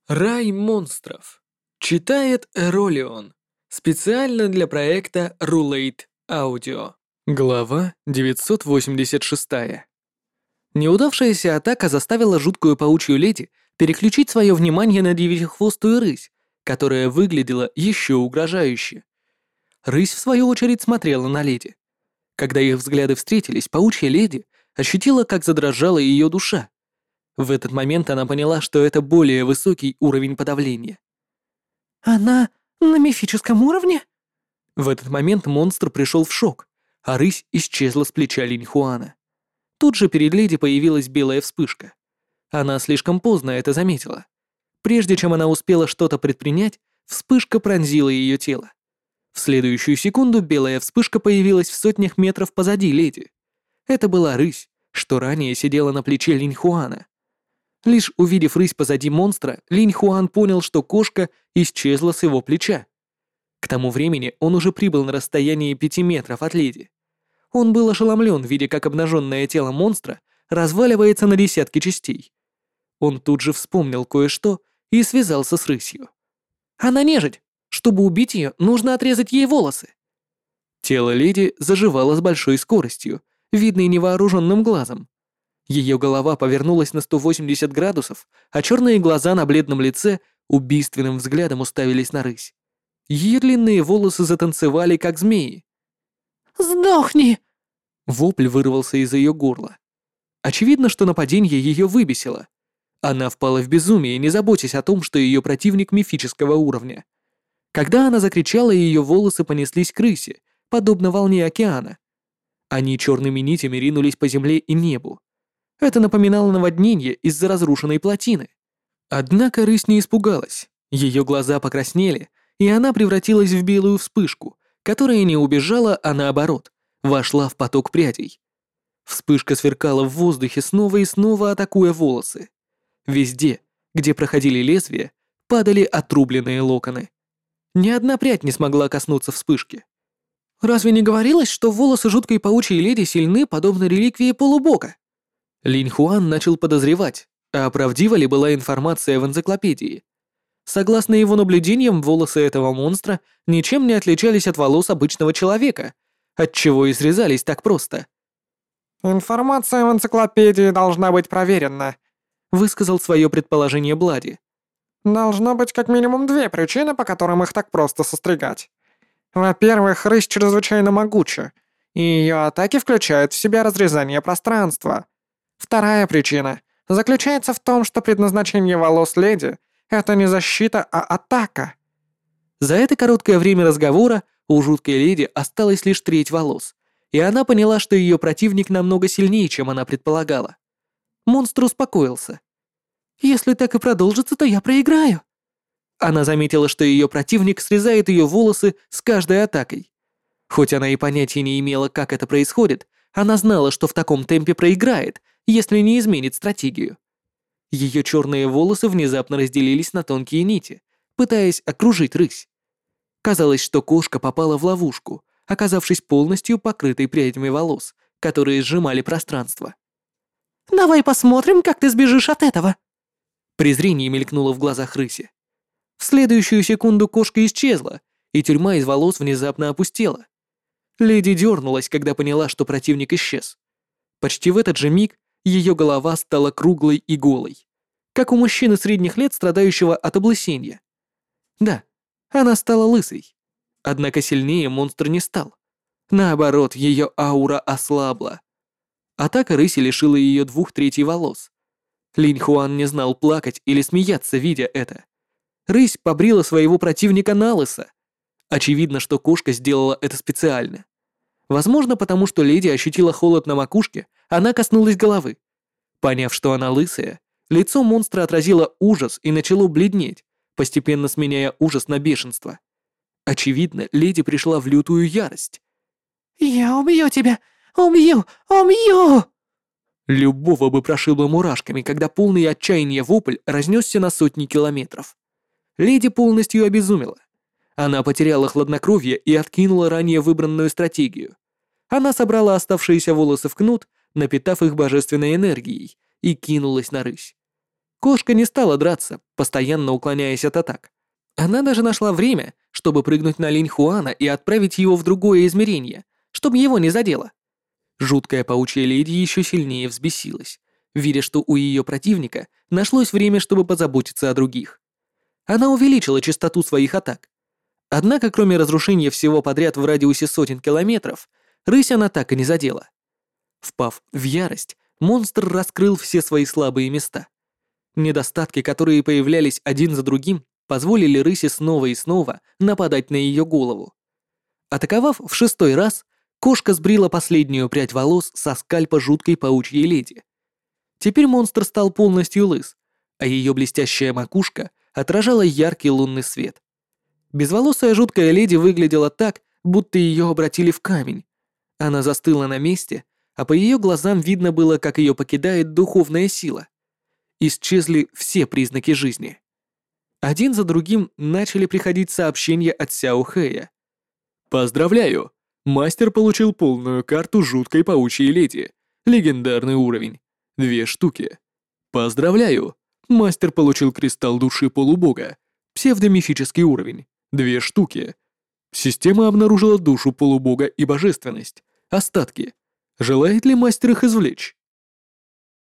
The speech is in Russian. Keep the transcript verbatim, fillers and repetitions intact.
Рай монстров. Читает Эролион. Специально для проекта Rulate Audio. Глава девятьсот восемьдесят шесть. Неудавшаяся атака заставила жуткую паучью леди переключить свое внимание на девятихвостую рысь, которая выглядела еще угрожающе. Рысь, в свою очередь, смотрела на леди. Когда их взгляды встретились, паучья леди ощутила, как задрожала ее душа. В этот момент она поняла, что это более высокий уровень подавления. «Она на мифическом уровне?» В этот момент монстр пришел в шок, а рысь исчезла с плеча Линьхуана. Тут же перед леди появилась белая вспышка. Она слишком поздно это заметила. Прежде чем она успела что-то предпринять, вспышка пронзила ее тело. В следующую секунду белая вспышка появилась в сотнях метров позади леди. Это была рысь, что ранее сидела на плече Линьхуана. Лишь увидев рысь позади монстра, Линьхуан понял, что кошка исчезла с его плеча. К тому времени он уже прибыл на расстоянии пяти метров от леди. Он был ошеломлен, видя, как обнаженное тело монстра разваливается на десятки частей. Он тут же вспомнил кое-что и связался с рысью. «Она нежить! Чтобы убить ее, нужно отрезать ей волосы!» Тело леди заживало с большой скоростью, видной невооруженным глазом. Ее голова повернулась на сто восемьдесят градусов, а черные глаза на бледном лице убийственным взглядом уставились на рысь. Ее длинные волосы затанцевали, как змеи. «Сдохни!» Вопль вырвался из ее горла. Очевидно, что нападение ее выбесило. Она впала в безумие, не заботясь о том, что ее противник мифического уровня. Когда она закричала, ее волосы понеслись к рысе, подобно волне океана. Они черными нитями ринулись по земле и небу. Это напоминало наводнение из-за разрушенной плотины. Однако рысь не испугалась. Ее глаза покраснели, и она превратилась в белую вспышку, которая не убежала, а наоборот, вошла в поток прядей. Вспышка сверкала в воздухе, снова и снова атакуя волосы. Везде, где проходили лезвия, падали отрубленные локоны. Ни одна прядь не смогла коснуться вспышки. «Разве не говорилось, что волосы жуткой паучьей леди сильны, подобно реликвии полубога?» Линьхуан начал подозревать, а правдива ли была информация в энциклопедии. Согласно его наблюдениям, волосы этого монстра ничем не отличались от волос обычного человека, отчего и срезались так просто. «Информация в энциклопедии должна быть проверена», — высказал свое предположение Блади. «Должно быть как минимум две причины, по которым их так просто состригать. Во-первых, рысь чрезвычайно могуча, и ее атаки включают в себя разрезание пространства. Вторая причина заключается в том, что предназначение волос леди — это не защита, а атака». За это короткое время разговора у жуткой леди осталось лишь треть волос, и она поняла, что ее противник намного сильнее, чем она предполагала. Монстр успокоился. «Если так и продолжится, то я проиграю». Она заметила, что ее противник срезает ее волосы с каждой атакой. Хоть она и понятия не имела, как это происходит, она знала, что в таком темпе проиграет, если не изменит стратегию. Ее черные волосы внезапно разделились на тонкие нити, пытаясь окружить рысь. Казалось, что кошка попала в ловушку, оказавшись полностью покрытой прядями волос, которые сжимали пространство. «Давай посмотрим, как ты сбежишь от этого!» Презрение мелькнуло в глазах рыси. В следующую секунду кошка исчезла, и тюрьма из волос внезапно опустела. Леди дернулась, когда поняла, что противник исчез. Почти в этот же миг ее голова стала круглой и голой, как у мужчины средних лет, страдающего от облысения. Да, она стала лысой. Однако сильнее монстр не стал. Наоборот, ее аура ослабла. Атака рыси лишила ее двух третей волос. Линьхуан не знал, плакать или смеяться, видя это. Рысь побрила своего противника на лысо. Очевидно, что кошка сделала это специально. Возможно, потому что леди ощутила холод на макушке, она коснулась головы. Поняв, что она лысая, лицо монстра отразило ужас и начало бледнеть, постепенно сменяя ужас на бешенство. Очевидно, леди пришла в лютую ярость. «Я убью тебя! Убью! Убью!» Любого бы прошибло мурашками, когда полный отчаяния вопль разнесся на сотни километров. Леди полностью обезумела. Она потеряла хладнокровие и откинула ранее выбранную стратегию. Она собрала оставшиеся волосы в кнут, напитав их божественной энергией, и кинулась на рысь. Кошка не стала драться, постоянно уклоняясь от атак. Она даже нашла время, чтобы прыгнуть на Линь Хуана и отправить его в другое измерение, чтобы его не задело. Жуткая паучья леди еще сильнее взбесилась, видя, что у ее противника нашлось время, чтобы позаботиться о других. Она увеличила частоту своих атак. Однако, кроме разрушения всего подряд в радиусе сотен километров, рысь она так и не задела. Впав в ярость, монстр раскрыл все свои слабые места. Недостатки, которые появлялись один за другим, позволили рысе снова и снова нападать на ее голову. Атаковав в шестой раз, кошка сбрила последнюю прядь волос со скальпа жуткой паучьей леди. Теперь монстр стал полностью лыс, а ее блестящая макушка отражала яркий лунный свет. Безволосая жуткая леди выглядела так, будто ее обратили в камень. Она застыла на месте, а по ее глазам видно было, как ее покидает духовная сила. Исчезли все признаки жизни. Один за другим начали приходить сообщения от Сяо Хэя. «Поздравляю! Мастер получил полную карту жуткой паучьей леди. Легендарный уровень. Две штуки. Поздравляю! Мастер получил кристалл души полубога. Псевдомифический уровень. Две штуки. Система обнаружила душу полубога и божественность. Остатки. Желает ли мастер их извлечь?